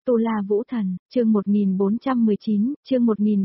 Tu La Vũ Thần, chương 1419, chương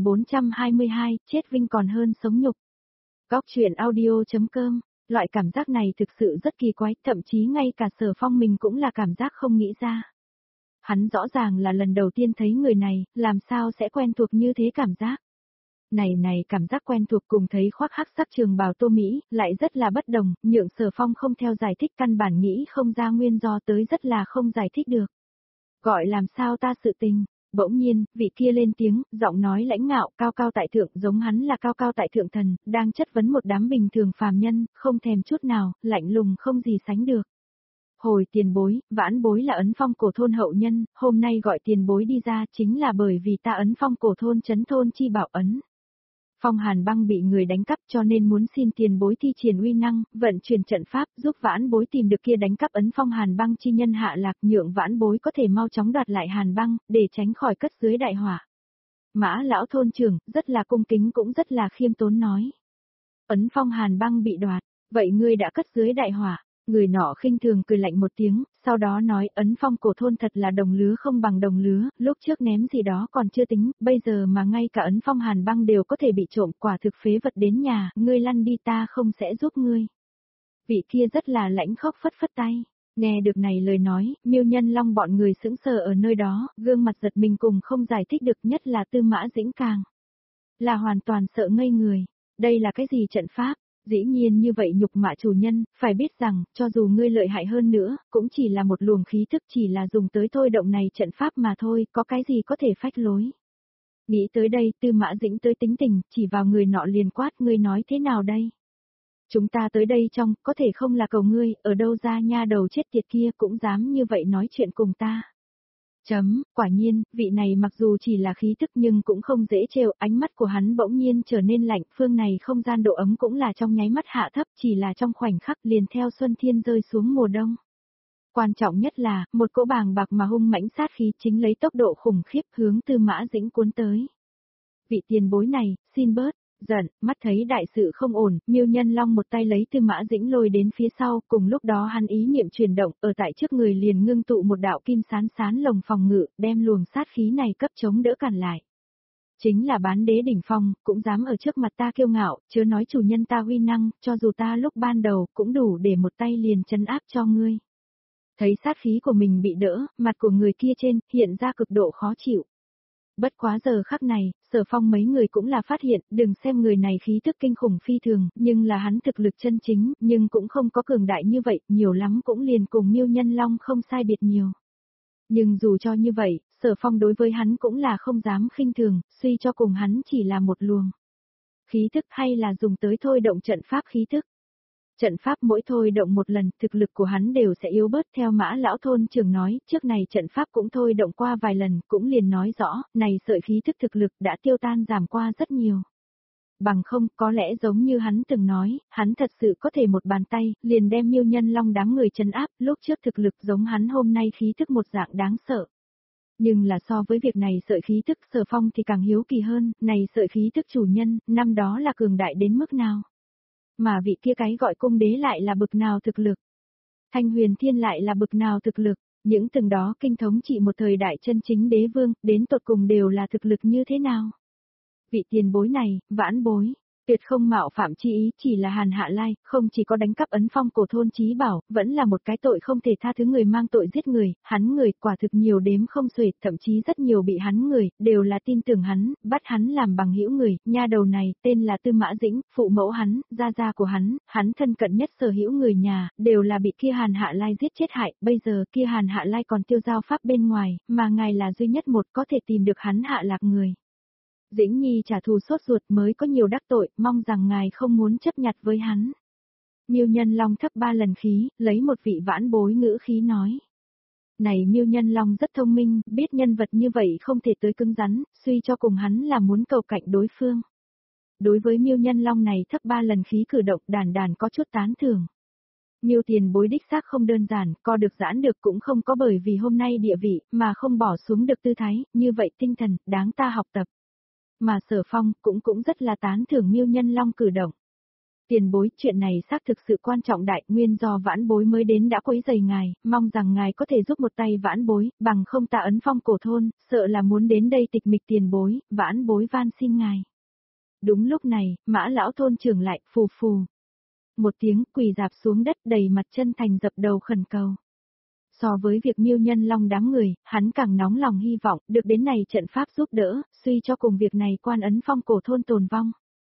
1422, chết vinh còn hơn sống nhục. Góc truyện audio.com, loại cảm giác này thực sự rất kỳ quái, thậm chí ngay cả Sở Phong mình cũng là cảm giác không nghĩ ra. Hắn rõ ràng là lần đầu tiên thấy người này, làm sao sẽ quen thuộc như thế cảm giác. Này cảm giác quen thuộc cùng thấy khoác hắc sắc trường bào Tô Mỹ, lại rất là bất đồng, nhượng Sở Phong không theo giải thích căn bản nghĩ không ra nguyên do tới rất là không giải thích được. Gọi làm sao ta sự tình, bỗng nhiên, vị kia lên tiếng, giọng nói lãnh ngạo, cao cao tại thượng, giống hắn là cao cao tại thượng thần, đang chất vấn một đám bình thường phàm nhân, không thèm chút nào, lạnh lùng không gì sánh được. Hồi tiền bối, vãn bối là Ấn Phong cổ thôn hậu nhân, hôm nay gọi tiền bối đi ra chính là bởi vì ta Ấn Phong cổ thôn trấn thôn chi bảo ấn. Phong Hàn Băng bị người đánh cắp cho nên muốn xin tiền bối thi triển uy năng, vận chuyển trận pháp giúp vãn bối tìm được kia đánh cắp ấn Phong Hàn Băng chi nhân hạ lạc, nhượng vãn bối có thể mau chóng đoạt lại Hàn Băng, để tránh khỏi cất dưới đại hỏa. Mã lão thôn trưởng, rất là cung kính cũng rất là khiêm tốn nói. Ấn Phong Hàn Băng bị đoạt, vậy ngươi đã cất dưới đại hỏa. Người nọ khinh thường cười lạnh một tiếng, sau đó nói Ấn Phong cổ thôn thật là đồng lứa không bằng đồng lứa, lúc trước ném gì đó còn chưa tính, bây giờ mà ngay cả Ấn Phong Hàn Băng đều có thể bị trộm, quả thực phế vật đến nhà, ngươi lăn đi ta không sẽ giúp ngươi. Vị kia rất là lãnh khóc phất phất tay, nghe được này lời nói, Miêu Nhân Long bọn người sững sờ ở nơi đó, gương mặt giật mình cùng không giải thích được, nhất là Tư Mã Dĩnh càng là hoàn toàn sợ ngây người, đây là cái gì trận pháp? Dĩ nhiên như vậy nhục mạ chủ nhân, phải biết rằng, cho dù ngươi lợi hại hơn nữa, cũng chỉ là một luồng khí thức chỉ là dùng tới thôi động này trận pháp mà thôi, có cái gì có thể phách lối. Nghĩ tới đây, Tư Mã Dĩnh tới tính tình, chỉ vào người nọ liền quát, ngươi nói thế nào đây? Chúng ta tới đây trong, có thể không là cầu ngươi, ở đâu ra nha đầu chết tiệt kia cũng dám như vậy nói chuyện cùng ta. Quả nhiên, vị này mặc dù chỉ là khí thức nhưng cũng không dễ trêu, ánh mắt của hắn bỗng nhiên trở nên lạnh, phương này không gian độ ấm cũng là trong nháy mắt hạ thấp, chỉ là trong khoảnh khắc liền theo xuân thiên rơi xuống mùa đông. Quan trọng nhất là, một cỗ bàng bạc mà hung mãnh sát khí chính lấy tốc độ khủng khiếp hướng Tư Mã Dĩnh cuốn tới. Vị tiền bối này, xin bớt. Giận, mắt thấy đại sự không ổn, Miêu Nhân Long một tay lấy Tư Mã Dĩnh lôi đến phía sau, cùng lúc đó hắn ý niệm chuyển động, ở tại trước người liền ngưng tụ một đạo kim sán lồng phòng ngự, đem luồng sát khí này cấp chống đỡ cản lại. Chính là bán đế đỉnh phong, cũng dám ở trước mặt ta kiêu ngạo, chớ nói chủ nhân ta uy năng, cho dù ta lúc ban đầu cũng đủ để một tay liền trấn áp cho ngươi. Thấy sát khí của mình bị đỡ, mặt của người kia trên hiện ra cực độ khó chịu. Bất quá giờ khắc này, Sở Phong mấy người cũng là phát hiện, đừng xem người này khí tức kinh khủng phi thường, nhưng là hắn thực lực chân chính, nhưng cũng không có cường đại như vậy, nhiều lắm cũng liền cùng Miêu Nhân Long không sai biệt nhiều. Nhưng dù cho như vậy, Sở Phong đối với hắn cũng là không dám khinh thường, suy cho cùng hắn chỉ là một luồng khí tức hay là dùng tới thôi động trận pháp khí tức. Trận pháp mỗi thôi động một lần, thực lực của hắn đều sẽ yếu bớt theo Mã lão thôn trưởng nói, trước này trận pháp cũng thôi động qua vài lần, cũng liền nói rõ, này sợi khí thức thực lực đã tiêu tan giảm qua rất nhiều. Bằng không, có lẽ giống như hắn từng nói, hắn thật sự có thể một bàn tay, liền đem Miêu Nhân Long đám người trấn áp, lúc trước thực lực giống hắn hôm nay khí thức một dạng đáng sợ. Nhưng là so với việc này sợi khí thức Sở Phong thì càng hiếu kỳ hơn, này sợi khí thức chủ nhân, năm đó là cường đại đến mức nào? Mà vị kia cái gọi cung đế lại là bực nào thực lực? Thanh Huyền Thiên lại là bực nào thực lực? Những từng đó kinh thống trị một thời đại chân chính đế vương, đến tột cùng đều là thực lực như thế nào? Vị tiền bối này, vãn bối, tuyệt không mạo phạm chi ý, chỉ là Hàn Hạ Lai, không chỉ có đánh cắp Ấn Phong cổ thôn chí bảo, vẫn là một cái tội không thể tha thứ, người mang tội giết người, hắn người quả thực nhiều đếm không xuể, thậm chí rất nhiều bị hắn người, đều là tin tưởng hắn, bắt hắn làm bằng hữu người, nha đầu này, tên là Tư Mã Dĩnh, phụ mẫu hắn, gia gia của hắn thân cận nhất sở hữu người nhà, đều là bị kia Hàn Hạ Lai giết chết hại, bây giờ kia Hàn Hạ Lai còn tiêu giao pháp bên ngoài, mà ngài là duy nhất một có thể tìm được hắn hạ lạc người. Dĩnh Nhi trả thù sốt ruột mới có nhiều đắc tội, mong rằng ngài không muốn chấp nhặt với hắn. Miêu Nhân Long thấp 3 lần khí, lấy một vị vãn bối ngữ khí nói. Này Miêu Nhân Long rất thông minh, biết nhân vật như vậy không thể tới cứng rắn, suy cho cùng hắn là muốn cầu cạnh đối phương. Đối với Miêu Nhân Long này thấp 3 lần khí cử động, đàn có chút tán thưởng. Miêu tiền bối đích xác không đơn giản, co được giãn được cũng không có bởi vì hôm nay địa vị, mà không bỏ xuống được tư thái, như vậy tinh thần, đáng ta học tập. Mà Sở Phong cũng rất là tán thưởng Miêu Nhân Long cử động. Tiền bối, chuyện này xác thực sự quan trọng đại, nguyên do vãn bối mới đến đã quấy rầy ngài, mong rằng ngài có thể giúp một tay vãn bối, bằng không ta ấn phong cổ thôn, sợ là muốn đến đây tịch mịch tiền bối, vãn bối van xin ngài. Đúng lúc này, Mã lão thôn trưởng lại, phù phù. Một tiếng quỳ dạp xuống đất đầy mặt chân thành dập đầu khẩn cầu. So với việc Miêu Nhân Long đám người, hắn càng nóng lòng hy vọng, được đến này trận pháp giúp đỡ, suy cho cùng việc này quan ấn phong cổ thôn tồn vong.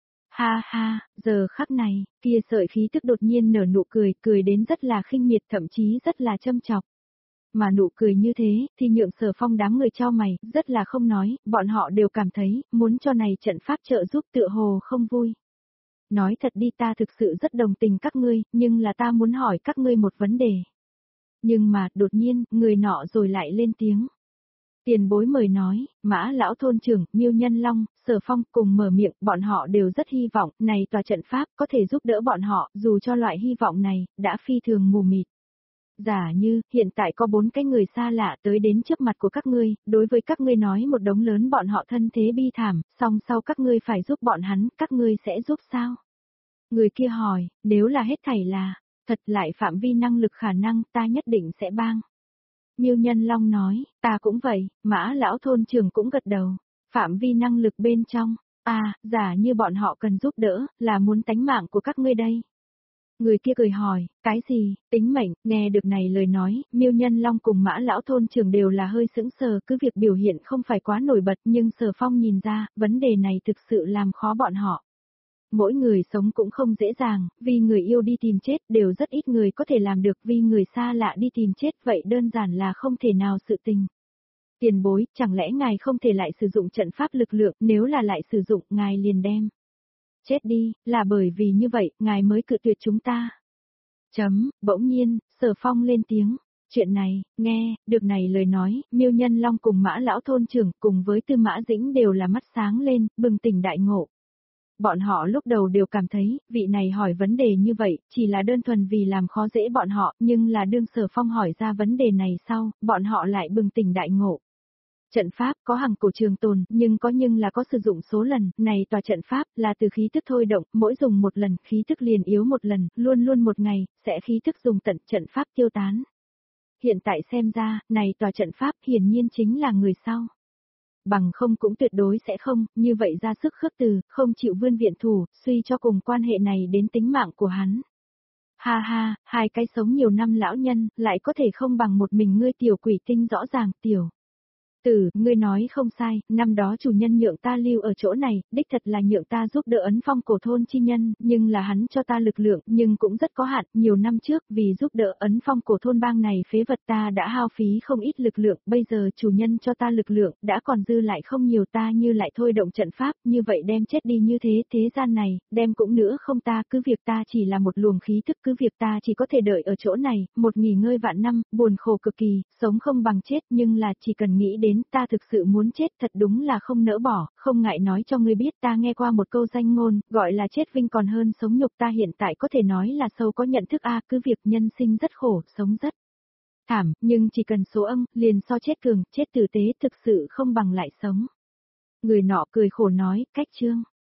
Ha ha, giờ khắc này, kia sợi khí tức đột nhiên nở nụ cười, cười đến rất là khinh miệt thậm chí rất là châm chọc. Mà nụ cười như thế, thì nhượng Sở Phong đám người cho mày, rất là không nói, bọn họ đều cảm thấy, muốn cho này trận pháp trợ giúp tựa hồ không vui. Nói thật đi, ta thực sự rất đồng tình các ngươi, nhưng là ta muốn hỏi các ngươi một vấn đề. Nhưng mà, đột nhiên, người nọ rồi lại lên tiếng. Tiền bối mời nói, Mã lão thôn trưởng, Miêu Nhân Long, Sở Phong cùng mở miệng, bọn họ đều rất hy vọng, này tòa trận pháp có thể giúp đỡ bọn họ, dù cho loại hy vọng này, đã phi thường mù mịt. Giả như, hiện tại có 4 cái người xa lạ tới đến trước mặt của các ngươi, đối với các ngươi nói một đống lớn bọn họ thân thế bi thảm, song sau các ngươi phải giúp bọn hắn, các ngươi sẽ giúp sao? Người kia hỏi, nếu là hết thảy là, thật lại phạm vi năng lực khả năng, ta nhất định sẽ bang. Miêu Nhân Long nói, ta cũng vậy, Mã lão thôn trưởng cũng gật đầu. Phạm vi năng lực bên trong, giả như bọn họ cần giúp đỡ, là muốn tánh mạng của các ngươi đây. Người kia cười hỏi, cái gì, tính mệnh, nghe được này lời nói, Miêu Nhân Long cùng Mã lão thôn trưởng đều là hơi sững sờ, cứ việc biểu hiện không phải quá nổi bật nhưng Sở Phong nhìn ra, vấn đề này thực sự làm khó bọn họ. Mỗi người sống cũng không dễ dàng, vì người yêu đi tìm chết đều rất ít người có thể làm được, vì người xa lạ đi tìm chết vậy đơn giản là không thể nào sự tình. Tiền bối, chẳng lẽ ngài không thể lại sử dụng trận pháp lực lượng, nếu là lại sử dụng, ngài liền đem. Chết đi, là bởi vì như vậy, ngài mới cự tuyệt chúng ta. Bỗng nhiên, Sở Phong lên tiếng. Chuyện này, nghe, được này lời nói, Miêu Nhân Long cùng Mã lão thôn trưởng cùng với Tư Mã Dĩnh đều là mắt sáng lên, bừng tỉnh đại ngộ. Bọn họ lúc đầu đều cảm thấy, vị này hỏi vấn đề như vậy, chỉ là đơn thuần vì làm khó dễ bọn họ, nhưng là đương Sở Phong hỏi ra vấn đề này sau, bọn họ lại bừng tỉnh đại ngộ. Trận pháp có hằng cổ trường tồn, nhưng là có sử dụng số lần, này tòa trận pháp là từ khí thức thôi động, mỗi dùng một lần, khí thức liền yếu một lần, luôn luôn một ngày, sẽ khí thức dùng tận trận pháp tiêu tán. Hiện tại xem ra, này tòa trận pháp hiển nhiên chính là người sau. Bằng không cũng tuyệt đối sẽ không, như vậy ra sức khước từ, không chịu vươn viện thủ, suy cho cùng quan hệ này đến tính mạng của hắn. Ha ha, hai cái sống nhiều năm lão nhân, lại có thể không bằng một mình ngươi tiểu quỷ tinh rõ ràng tiểu. Ngươi nói không sai, năm đó chủ nhân nhượng ta lưu ở chỗ này, đích thật là nhượng ta giúp đỡ ấn phong cổ thôn chi nhân, nhưng là hắn cho ta lực lượng, nhưng cũng rất có hạn, nhiều năm trước, vì giúp đỡ ấn phong cổ thôn bang này phế vật ta đã hao phí không ít lực lượng, bây giờ chủ nhân cho ta lực lượng, đã còn dư lại không nhiều ta như lại thôi động trận pháp, như vậy đem chết đi như thế, thế gian này, đem cũng nữa không ta, cứ việc ta chỉ là một luồng khí thức, cứ việc ta chỉ có thể đợi ở chỗ này, một nghỉ ngơi vạn năm, buồn khổ cực kỳ, sống không bằng chết, nhưng là chỉ cần nghĩ đến ta thực sự muốn chết thật đúng là không nỡ bỏ, không ngại nói cho ngươi biết ta nghe qua một câu danh ngôn, gọi là chết vinh còn hơn sống nhục ta hiện tại có thể nói là sâu có nhận thức cứ việc nhân sinh rất khổ, sống rất thảm, nhưng chỉ cần số âm, liền so chết cường, chết tử tế thực sự không bằng lại sống. Người nọ cười khổ nói, cách chương.